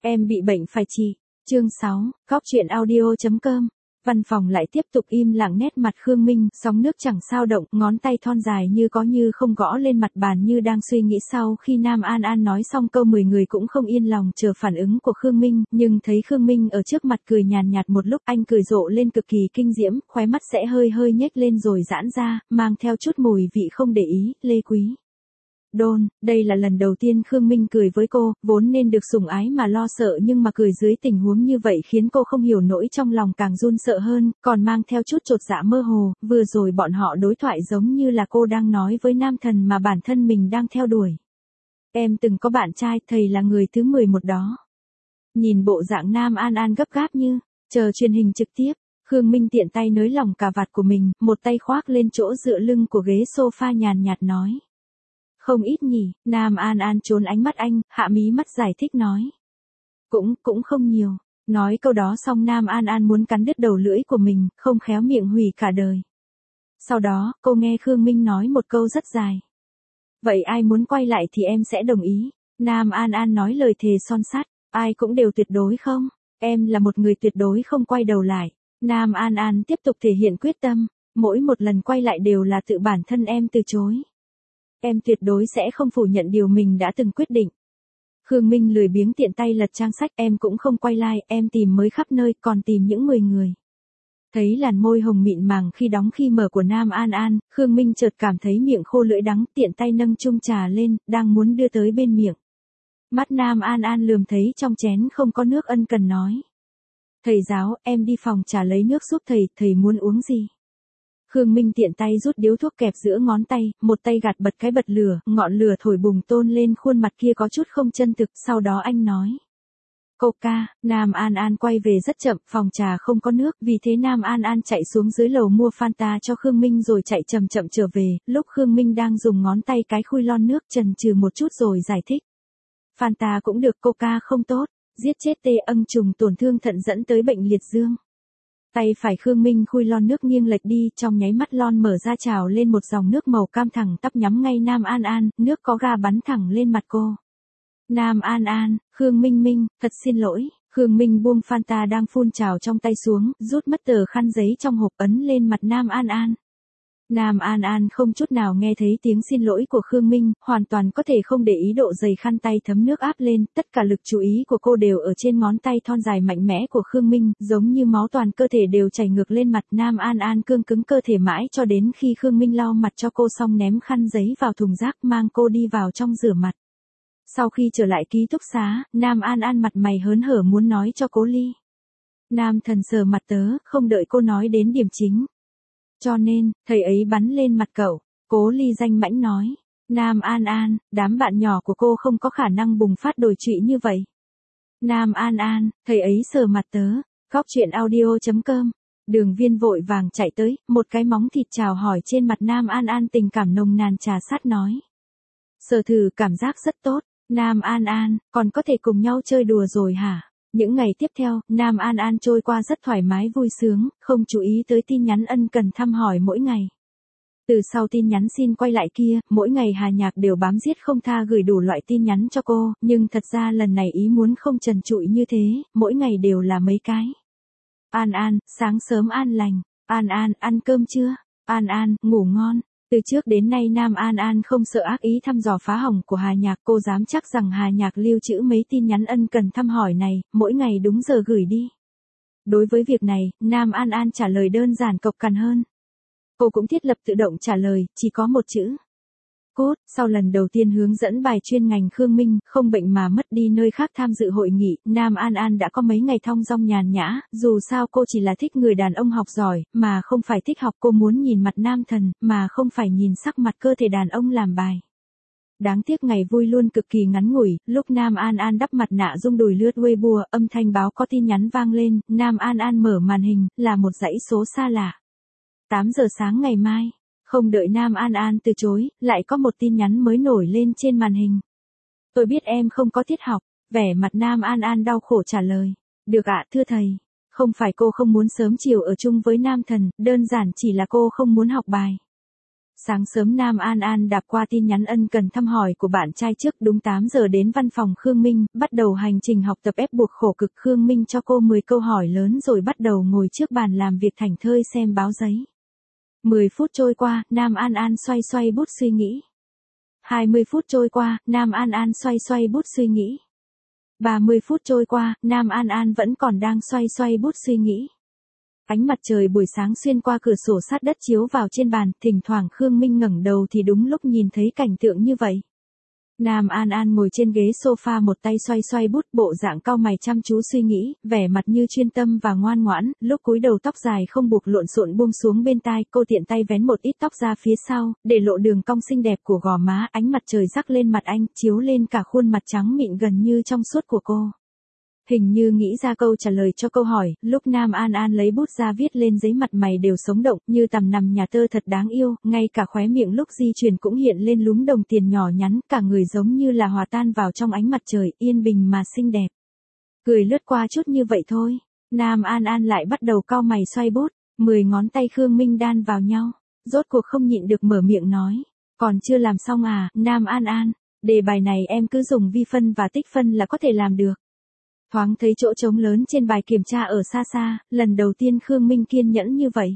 Em bị bệnh phải trị. Chương 6, Góc chuyện audio.com. Văn phòng lại tiếp tục im lặng, nét mặt Khương Minh, sóng nước chẳng sao động, ngón tay thon dài như có như không gõ lên mặt bàn như đang suy nghĩ. Sau khi Nam An An nói xong câu 10 người cũng không yên lòng chờ phản ứng của Khương Minh, nhưng thấy Khương Minh ở trước mặt cười nhàn nhạt một lúc, anh cười rộ lên cực kỳ kinh diễm, khóe mắt sẽ hơi hơi nhếch lên rồi giãn ra, mang theo chút mùi vị không để ý, Lê Quý Đôn. Đây là lần đầu tiên Khương Minh cười với cô, vốn nên được sủng ái mà lo sợ, nhưng mà cười dưới tình huống như vậy khiến cô không hiểu nổi, trong lòng càng run sợ hơn, còn mang theo chút chột dạ mơ hồ. Vừa rồi bọn họ đối thoại giống như là cô đang nói với nam thần mà bản thân mình đang theo đuổi. Em từng có bạn trai, thầy là người thứ 11 đó. Nhìn bộ dạng Nam An An gấp gáp như chờ truyền hình trực tiếp, Khương Minh tiện tay nới lỏng cà vạt của mình, một tay khoác lên chỗ dựa lưng của ghế sofa nhàn nhạt nói. Không ít nhỉ. Nam An An trốn ánh mắt anh, hạ mí mắt giải thích nói. Cũng không nhiều. Nói câu đó xong Nam An An muốn cắn đứt đầu lưỡi của mình, không khéo miệng hủy cả đời. Sau đó, cô nghe Khương Minh nói một câu rất dài. Vậy ai muốn quay lại thì em sẽ đồng ý. Nam An An nói lời thề son sắt. Ai cũng đều tuyệt đối không? Em là một người tuyệt đối không quay đầu lại. Nam An An tiếp tục thể hiện quyết tâm. Mỗi một lần quay lại đều là tự bản thân em từ chối. Em tuyệt đối sẽ không phủ nhận điều mình đã từng quyết định. Khương Minh lười biếng tiện tay lật trang sách, em cũng không quay lại, em tìm mới khắp nơi, còn tìm những 10 người. Thấy làn môi hồng mịn màng khi đóng khi mở của Nam An An, Khương Minh chợt cảm thấy miệng khô lưỡi đắng, tiện tay nâng chung trà lên, đang muốn đưa tới bên miệng. Mắt Nam An An lườm thấy trong chén không có nước, ân cần nói. Thầy giáo, em đi phòng trà lấy nước giúp thầy muốn uống gì? Khương Minh tiện tay rút điếu thuốc kẹp giữa ngón tay, một tay gạt bật cái bật lửa, ngọn lửa thổi bùng tôn lên khuôn mặt kia có chút không chân thực, sau đó anh nói. Coca. Nam An An quay về rất chậm, phòng trà không có nước, vì thế Nam An An chạy xuống dưới lầu mua Fanta cho Khương Minh rồi chạy chậm chậm trở về, lúc Khương Minh đang dùng ngón tay cái khui lon nước chần chừ một chút rồi giải thích. Fanta cũng được, Coca không tốt, giết chết tê âng trùng, tổn thương thận dẫn tới bệnh liệt dương. Tay phải Khương Minh khui lon nước nghiêng lệch đi, trong nháy mắt lon mở ra trào lên một dòng nước màu cam thẳng tắp nhắm ngay Nam An An, nước có ga bắn thẳng lên mặt cô. Nam An An, Khương Minh, thật xin lỗi. Khương Minh buông Fanta đang phun trào trong tay xuống, rút mất tờ khăn giấy trong hộp ấn lên mặt Nam An An. Nam An An không chút nào nghe thấy tiếng xin lỗi của Khương Minh, hoàn toàn có thể không để ý độ dày khăn tay thấm nước áp lên, tất cả lực chú ý của cô đều ở trên ngón tay thon dài mạnh mẽ của Khương Minh, giống như máu toàn cơ thể đều chảy ngược lên mặt. Nam An An cương cứng cơ thể mãi cho đến khi Khương Minh lau mặt cho cô xong ném khăn giấy vào thùng rác, mang cô đi vào trong rửa mặt. Sau khi trở lại ký túc xá, Nam An An mặt mày hớn hở muốn nói cho Cố Ly. Nam thần sờ mặt tớ, không đợi cô nói đến điểm chính. Cho nên, thầy ấy bắn lên mặt cậu. Cố Ly danh mãnh nói. Nam An An, đám bạn nhỏ của cô không có khả năng bùng phát đồi trụy như vậy. Nam An An, thầy ấy sờ mặt tớ. Góc chuyện audio.com. Đường Viên vội vàng chạy tới, một cái móng thịt chào hỏi trên mặt Nam An An, tình cảm nồng nàn trà sát nói. Sờ thử cảm giác rất tốt. Nam An An, còn có thể cùng nhau chơi đùa rồi hả? Những ngày tiếp theo, Nam An An trôi qua rất thoải mái vui sướng, không chú ý tới tin nhắn ân cần thăm hỏi mỗi ngày. Từ sau tin nhắn xin quay lại kia, mỗi ngày Hà Nhạc đều bám giết không tha gửi đủ loại tin nhắn cho cô, nhưng thật ra lần này ý muốn không trần trụi như thế, mỗi ngày đều là mấy cái. An An, sáng sớm an lành. An An, ăn cơm chưa? An An, ngủ ngon. Từ trước đến nay Nam An An không sợ ác ý thăm dò phá hỏng của Hà Nhạc, cô dám chắc rằng Hà Nhạc lưu trữ mấy tin nhắn ân cần thăm hỏi này, mỗi ngày đúng giờ gửi đi. Đối với việc này, Nam An An trả lời đơn giản cộc cằn hơn. Cô cũng thiết lập tự động trả lời, chỉ có một chữ. Cốt. Sau lần đầu tiên hướng dẫn bài chuyên ngành Khương Minh, không bệnh mà mất đi nơi khác tham dự hội nghị, Nam An An đã có mấy ngày thong dong nhàn nhã, dù sao cô chỉ là thích người đàn ông học giỏi, mà không phải thích học, cô muốn nhìn mặt nam thần, mà không phải nhìn sắc mặt cơ thể đàn ông làm bài. Đáng tiếc ngày vui luôn cực kỳ ngắn ngủi, lúc Nam An An đắp mặt nạ rung đùi lướt Weibo, âm thanh báo có tin nhắn vang lên, Nam An An mở màn hình, là một dãy số xa lạ. 8 giờ sáng ngày mai. Không đợi Nam An An từ chối, lại có một tin nhắn mới nổi lên trên màn hình. Tôi biết em không có tiết học. Vẻ mặt Nam An An đau khổ trả lời. Được ạ, thưa thầy. Không phải cô không muốn sớm chiều ở chung với nam thần, đơn giản chỉ là cô không muốn học bài. Sáng sớm Nam An An đạp qua tin nhắn ân cần thăm hỏi của bạn trai trước đúng 8 giờ đến văn phòng Khương Minh, bắt đầu hành trình học tập ép buộc khổ cực. Khương Minh cho cô 10 câu hỏi lớn rồi bắt đầu ngồi trước bàn làm việc thảnh thơi xem báo giấy. 10 phút trôi qua, Nam An An xoay xoay bút suy nghĩ. 20 phút trôi qua, Nam An An xoay xoay bút suy nghĩ. 30 phút trôi qua, Nam An An vẫn còn đang xoay xoay bút suy nghĩ. Ánh mặt trời buổi sáng xuyên qua cửa sổ sát đất chiếu vào trên bàn, thỉnh thoảng Khương Minh ngẩng đầu thì đúng lúc nhìn thấy cảnh tượng như vậy. Nam An An ngồi trên ghế sofa một tay xoay xoay bút, bộ dạng cau mày chăm chú suy nghĩ, vẻ mặt như chuyên tâm và ngoan ngoãn, lúc cúi đầu tóc dài không buộc lộn xộn buông xuống bên tai, cô tiện tay vén một ít tóc ra phía sau, để lộ đường cong xinh đẹp của gò má, ánh mặt trời rắc lên mặt anh, chiếu lên cả khuôn mặt trắng mịn gần như trong suốt của cô. Hình như nghĩ ra câu trả lời cho câu hỏi, lúc Nam An An lấy bút ra viết lên giấy mặt mày đều sống động, như tằm nằm nhà tơ thật đáng yêu, ngay cả khóe miệng lúc di chuyển cũng hiện lên lúm đồng tiền nhỏ nhắn, cả người giống như là hòa tan vào trong ánh mặt trời, yên bình mà xinh đẹp. Cười lướt qua chút như vậy thôi, Nam An An lại bắt đầu cau mày xoay bút, 10 ngón tay Khương Minh đan vào nhau, rốt cuộc không nhịn được mở miệng nói, còn chưa làm xong à, Nam An An, đề bài này em cứ dùng vi phân và tích phân là có thể làm được. Thoáng thấy chỗ trống lớn trên bài kiểm tra ở xa xa, lần đầu tiên Khương Minh kiên nhẫn như vậy.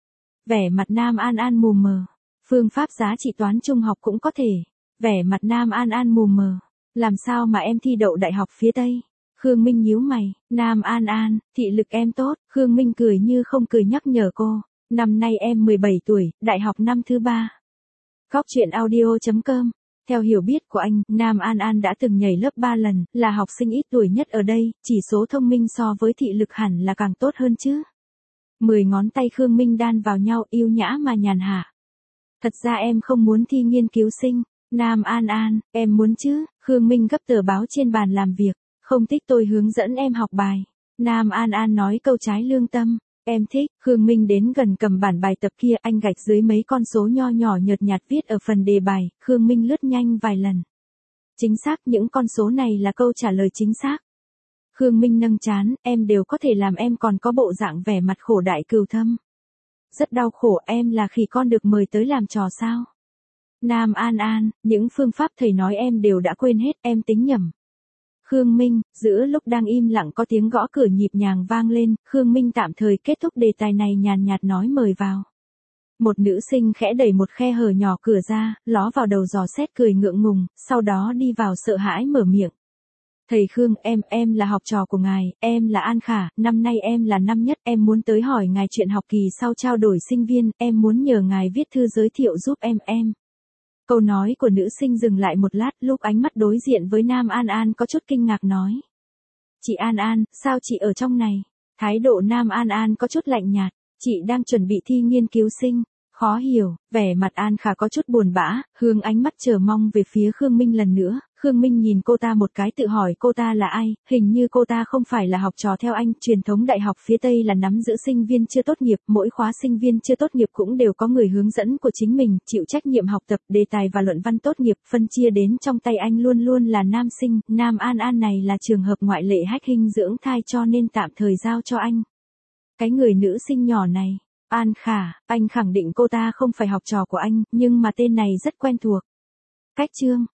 Vẻ mặt Nam An An mù mờ. Phương pháp giá trị toán trung học cũng có thể. Vẻ mặt Nam An An mù mờ. Làm sao mà em thi đậu đại học phía Tây? Khương Minh nhíu mày. Nam An An, thị lực em tốt. Khương Minh cười như không cười nhắc nhở cô. Năm nay em 17 tuổi, đại học năm thứ 3. Góc truyện audio.com. Theo hiểu biết của anh, Nam An An đã từng nhảy lớp 3 lần, là học sinh ít tuổi nhất ở đây, chỉ số thông minh so với thị lực hẳn là càng tốt hơn chứ. 10 ngón tay Khương Minh đan vào nhau yêu nhã mà nhàn hạ. Thật ra em không muốn thi nghiên cứu sinh. Nam An An, em muốn chứ. Khương Minh gấp tờ báo trên bàn làm việc. Không thích tôi hướng dẫn em học bài. Nam An An nói câu trái lương tâm. Em thích. Khương Minh đến gần cầm bản bài tập kia, anh gạch dưới mấy con số nho nhỏ nhợt nhạt viết ở phần đề bài. Khương Minh lướt nhanh vài lần. Chính xác, những con số này là câu trả lời chính xác. Khương Minh nâng trán, em đều có thể làm, em còn có bộ dạng vẻ mặt khổ đại cừu thâm. Rất đau khổ, em là khỉ con được mời tới làm trò sao? Nam An An, những phương pháp thầy nói em đều đã quên hết, em tính nhầm. Khương Minh, giữa lúc đang im lặng có tiếng gõ cửa nhịp nhàng vang lên, Khương Minh tạm thời kết thúc đề tài này nhàn nhạt nói mời vào. Một nữ sinh khẽ đẩy một khe hở nhỏ cửa ra, ló vào đầu dò xét cười ngượng ngùng, sau đó đi vào sợ hãi mở miệng. Thầy Khương, em là học trò của ngài, em là An Khả, năm nay em là năm nhất, em muốn tới hỏi ngài chuyện học kỳ sau trao đổi sinh viên, em muốn nhờ ngài viết thư giới thiệu giúp em. Câu nói của nữ sinh dừng lại một lát, lúc ánh mắt đối diện với Nam An An có chút kinh ngạc nói. Chị An An, sao chị ở trong này? Thái độ Nam An An có chút lạnh nhạt, chị đang chuẩn bị thi nghiên cứu sinh. Khó hiểu, vẻ mặt An Khả có chút buồn bã, hướng ánh mắt chờ mong về phía Khương Minh lần nữa. Khương Minh nhìn cô ta một cái tự hỏi cô ta là ai, hình như cô ta không phải là học trò theo anh, truyền thống đại học phía Tây là nắm giữ sinh viên chưa tốt nghiệp, mỗi khóa sinh viên chưa tốt nghiệp cũng đều có người hướng dẫn của chính mình, chịu trách nhiệm học tập, đề tài và luận văn tốt nghiệp, phân chia đến trong tay anh luôn luôn là nam sinh, Nam An An này là trường hợp ngoại lệ hách hình dưỡng thai cho nên tạm thời giao cho anh. Cái người nữ sinh nhỏ này, An Khả, anh khẳng định cô ta không phải học trò của anh, nhưng mà tên này rất quen thuộc. Cách chương